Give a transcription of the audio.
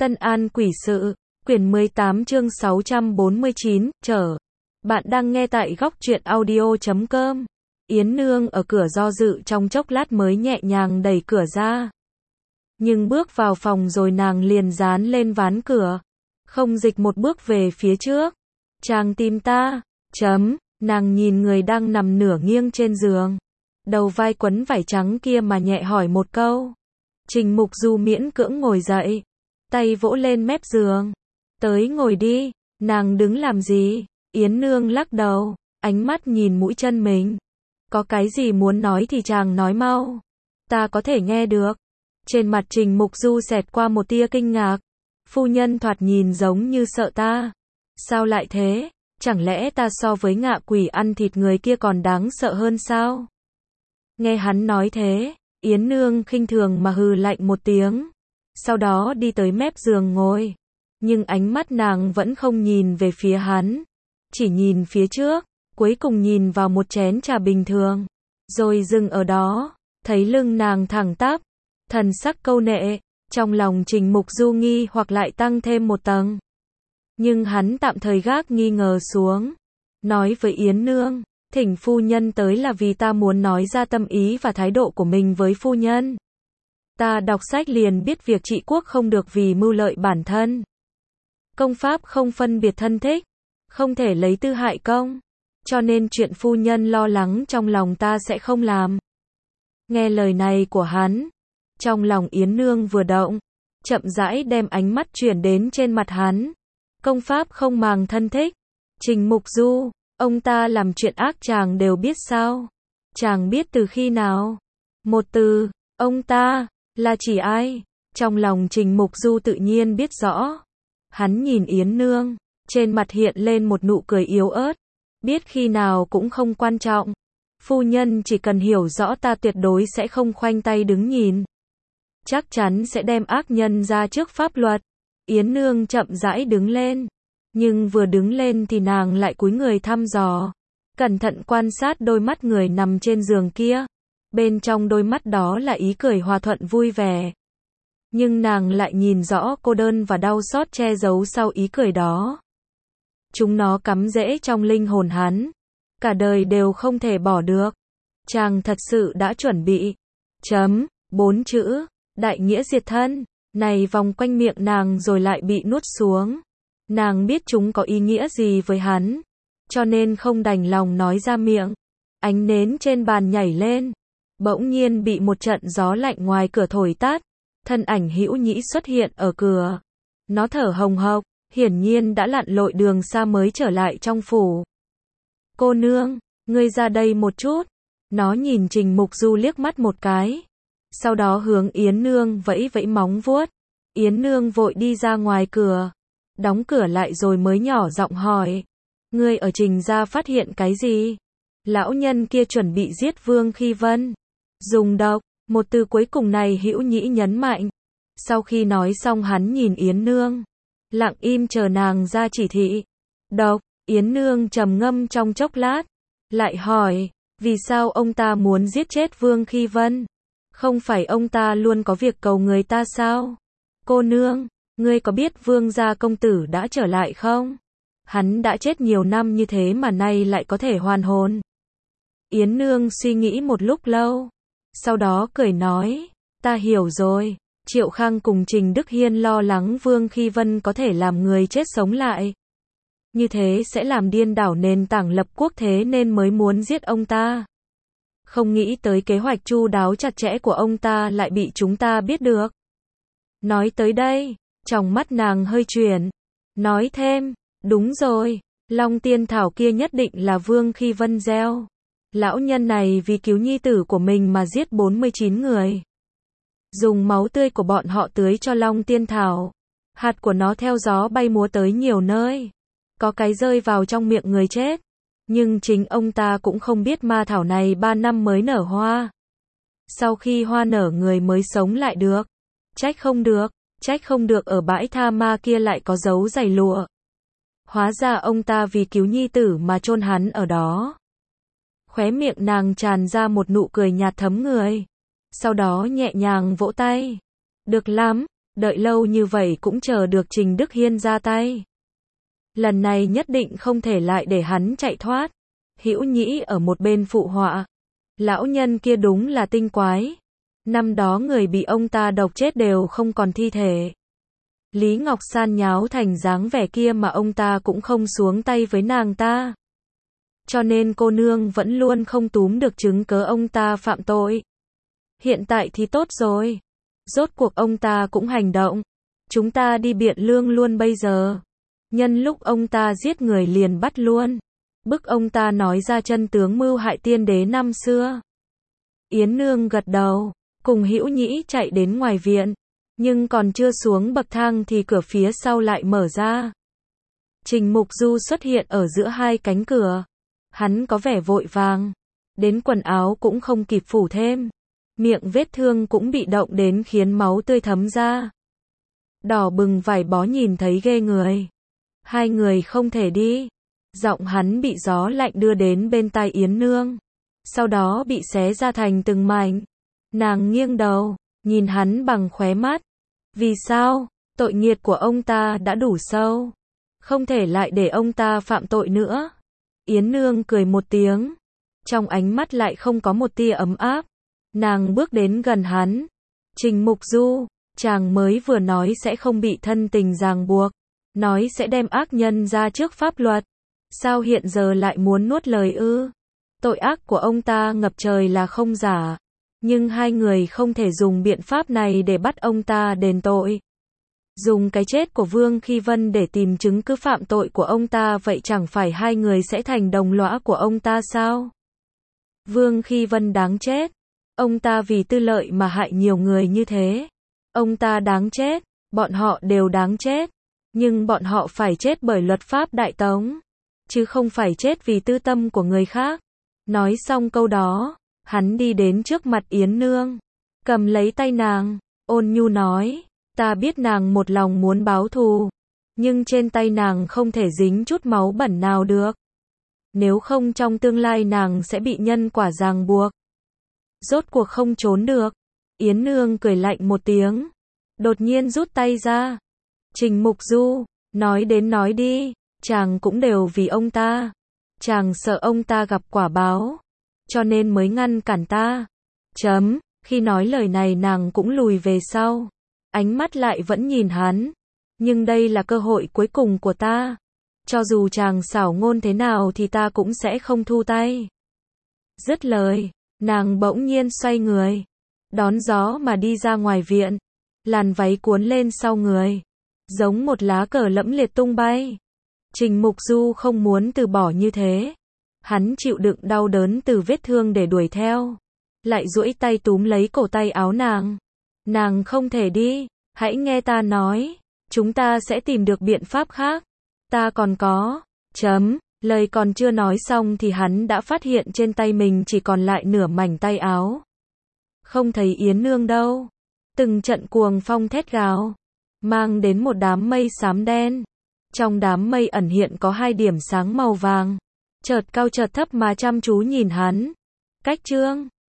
Tân An Quỷ Sự, quyển 18 chương 649, trở. Bạn đang nghe tại góc truyện audio.com. Yến Nương ở cửa do dự trong chốc lát mới nhẹ nhàng đẩy cửa ra. Nhưng bước vào phòng rồi nàng liền dán lên ván cửa. Không dịch một bước về phía trước. Chàng tìm ta. Nàng nhìn người đang nằm nửa nghiêng trên giường. Đầu vai quấn vải trắng kia mà nhẹ hỏi một câu. Trình Mục Du miễn cưỡng ngồi dậy. Tay vỗ lên mép giường. Tới ngồi đi, nàng đứng làm gì? Yến Nương lắc đầu, ánh mắt nhìn mũi chân mình. Có cái gì muốn nói thì chàng nói mau. Ta có thể nghe được. Trên mặt Trình Mục Du xẹt qua một tia kinh ngạc. Phu nhân thoạt nhìn giống như sợ ta. Sao lại thế? Chẳng lẽ ta so với ngạ quỷ ăn thịt người kia còn đáng sợ hơn sao? Nghe hắn nói thế, Yến Nương khinh thường mà hừ lạnh một tiếng. Sau đó đi tới mép giường ngồi. Nhưng ánh mắt nàng vẫn không nhìn về phía hắn. Chỉ nhìn phía trước, cuối cùng nhìn vào một chén trà bình thường. Rồi dừng ở đó, thấy lưng nàng thẳng tắp. Thần sắc câu nệ, trong lòng Trình Mục Du nghi hoặc lại tăng thêm một tầng. Nhưng hắn tạm thời gác nghi ngờ xuống. Nói với Yến Nương, thỉnh phu nhân tới là vì ta muốn nói ra tâm ý và thái độ của mình với phu nhân. Ta đọc sách liền biết việc trị quốc không được vì mưu lợi bản thân. Công pháp không phân biệt thân thích, không thể lấy tư hại công. Cho nên chuyện phu nhân lo lắng trong lòng ta sẽ không làm. Nghe lời này của hắn, trong lòng Yến Nương vừa động, chậm rãi đem ánh mắt chuyển đến trên mặt hắn. Công pháp không màng thân thích. Trình Mục Du, ông ta làm chuyện ác chàng đều biết sao? Chàng biết từ khi nào? Một từ, ông ta, là chỉ ai? Trong lòng Trình Mục Du tự nhiên biết rõ. Hắn nhìn Yến Nương, trên mặt hiện lên một nụ cười yếu ớt. Biết khi nào cũng không quan trọng. Phu nhân chỉ cần hiểu rõ ta tuyệt đối sẽ không khoanh tay đứng nhìn. Chắc chắn sẽ đem ác nhân ra trước pháp luật. Yến Nương chậm rãi đứng lên. Nhưng vừa đứng lên thì nàng lại cúi người thăm dò. Cẩn thận quan sát đôi mắt người nằm trên giường kia. Bên trong đôi mắt đó là ý cười hòa thuận vui vẻ. Nhưng nàng lại nhìn rõ cô đơn và đau xót che giấu sau ý cười đó. Chúng nó cắm rễ trong linh hồn hắn. Cả đời đều không thể bỏ được. Chàng thật sự đã chuẩn bị. 4 chữ. Đại nghĩa diệt thân. Này vòng quanh miệng nàng rồi lại bị nuốt xuống. Nàng biết chúng có ý nghĩa gì với hắn. Cho nên không đành lòng nói ra miệng. Ánh nến trên bàn nhảy lên. Bỗng nhiên bị một trận gió lạnh ngoài cửa thổi tắt. Thân ảnh Hữu Nhĩ xuất hiện ở cửa. Nó thở hồng hộc, hiển nhiên đã lặn lội đường xa mới trở lại trong phủ. Cô nương, ngươi ra đây một chút. Nó nhìn Trình Mục Du liếc mắt một cái. Sau đó hướng Yến Nương vẫy vẫy móng vuốt. Yến Nương vội đi ra ngoài cửa. Đóng cửa lại rồi mới nhỏ giọng hỏi. Ngươi ở Trình gia phát hiện cái gì? Lão nhân kia chuẩn bị giết Vương Khi Vân. Dùng độc. Một từ cuối cùng này Hữu Nhĩ nhấn mạnh. Sau khi nói xong hắn nhìn Yến Nương. Lặng im chờ nàng ra chỉ thị. Độc. Yến Nương trầm ngâm trong chốc lát. Lại hỏi. Vì sao ông ta muốn giết chết Vương Khi Vân? Không phải ông ta luôn có việc cầu người ta sao? Cô nương, ngươi có biết Vương gia công tử đã trở lại không? Hắn đã chết nhiều năm như thế mà nay lại có thể hoàn hồn. Yến Nương suy nghĩ một lúc lâu. Sau đó cười nói, ta hiểu rồi. Triệu Khang cùng Trình Đức Hiên lo lắng Vương Khi Vân có thể làm người chết sống lại. Như thế sẽ làm điên đảo nền tảng lập quốc thế nên mới muốn giết ông ta. Không nghĩ tới kế hoạch chu đáo chặt chẽ của ông ta lại bị chúng ta biết được. Nói tới đây, trong mắt nàng hơi chuyển. Nói thêm, đúng rồi, Long Tiên Thảo kia nhất định là Vương Khi Vân gieo. Lão nhân này vì cứu nhi tử của mình mà giết 49 người. Dùng máu tươi của bọn họ tưới cho Long Tiên Thảo. Hạt của nó theo gió bay múa tới nhiều nơi. Có cái rơi vào trong miệng người chết. Nhưng chính ông ta cũng không biết ma thảo này 3 năm mới nở hoa. Sau khi hoa nở người mới sống lại được. Trách không được ở bãi tha ma kia lại có dấu giày lụa. Hóa ra ông ta vì cứu nhi tử mà chôn hắn ở đó. Khóe miệng nàng tràn ra một nụ cười nhạt thấm người. Sau đó nhẹ nhàng vỗ tay. Được lắm, đợi lâu như vậy cũng chờ được Trình Đức Hiên ra tay. Lần này nhất định không thể lại để hắn chạy thoát. Hữu Nhĩ ở một bên phụ họa. Lão nhân kia đúng là tinh quái. Năm đó người bị ông ta độc chết đều không còn thi thể. Lý Ngọc San nháo thành dáng vẻ kia mà ông ta cũng không xuống tay với nàng ta. Cho nên cô nương vẫn luôn không túm được chứng cớ ông ta phạm tội. Hiện tại thì tốt rồi. Rốt cuộc ông ta cũng hành động. Chúng ta đi Biện Lương luôn bây giờ. Nhân lúc ông ta giết người liền bắt luôn. Bức ông ta nói ra chân tướng mưu hại tiên đế năm xưa. Yến Nương gật đầu, cùng Hữu Nhĩ chạy đến ngoài viện. Nhưng còn chưa xuống bậc thang thì cửa phía sau lại mở ra. Trình Mục Du xuất hiện ở giữa hai cánh cửa. Hắn có vẻ vội vàng. Đến quần áo cũng không kịp phủ thêm. Miệng vết thương cũng bị động đến khiến máu tươi thấm ra. Đỏ bừng vải bó nhìn thấy ghê người. Hai người không thể đi. Giọng hắn bị gió lạnh đưa đến bên tai Yến Nương. Sau đó bị xé ra thành từng mảnh. Nàng nghiêng đầu, nhìn hắn bằng khóe mắt. Vì sao? Tội nghiệt của ông ta đã đủ sâu. Không thể lại để ông ta phạm tội nữa. Yến Nương cười một tiếng. Trong ánh mắt lại không có một tia ấm áp. Nàng bước đến gần hắn. Trình Mục Du, chàng mới vừa nói sẽ không bị thân tình ràng buộc. Nói sẽ đem ác nhân ra trước pháp luật. Sao hiện giờ lại muốn nuốt lời ư? Tội ác của ông ta ngập trời là không giả. Nhưng hai người không thể dùng biện pháp này để bắt ông ta đền tội. Dùng cái chết của Vương Khi Vân để tìm chứng cứ phạm tội của ông ta, vậy chẳng phải hai người sẽ thành đồng lõa của ông ta sao? Vương Khi Vân đáng chết. Ông ta vì tư lợi mà hại nhiều người như thế. Ông ta đáng chết. Bọn họ đều đáng chết. Nhưng bọn họ phải chết bởi luật pháp Đại Tống. Chứ không phải chết vì tư tâm của người khác. Nói xong câu đó, hắn đi đến trước mặt Yến Nương. Cầm lấy tay nàng, ôn nhu nói. Ta biết nàng một lòng muốn báo thù. Nhưng trên tay nàng không thể dính chút máu bẩn nào được. Nếu không trong tương lai nàng sẽ bị nhân quả ràng buộc. Rốt cuộc không trốn được. Yến Nương cười lạnh một tiếng. Đột nhiên rút tay ra. Trình Mục Du, nói đến nói đi. Chàng cũng đều vì ông ta. Chàng sợ ông ta gặp quả báo. Cho nên mới ngăn cản ta. Khi nói lời này nàng cũng lùi về sau. Ánh mắt lại vẫn nhìn hắn. Nhưng đây là cơ hội cuối cùng của ta. Cho dù chàng xảo ngôn thế nào thì ta cũng sẽ không thu tay. Dứt lời, nàng bỗng nhiên xoay người. Đón gió mà đi ra ngoài viện. Làn váy cuốn lên sau người. Giống một lá cờ lẫm liệt tung bay. Trình Mục Du không muốn từ bỏ như thế. Hắn chịu đựng đau đớn từ vết thương để đuổi theo. Lại duỗi tay túm lấy cổ tay áo nàng. Nàng không thể đi. Hãy nghe ta nói. Chúng ta sẽ tìm được biện pháp khác. Ta còn có. Lời còn chưa nói xong thì hắn đã phát hiện trên tay mình chỉ còn lại nửa mảnh tay áo. Không thấy Yến Nương đâu. Từng trận cuồng phong thét gào. Mang đến một đám mây xám đen. Trong đám mây ẩn hiện có hai điểm sáng màu vàng. Chợt cao chợt thấp mà chăm chú nhìn hắn. Cách chương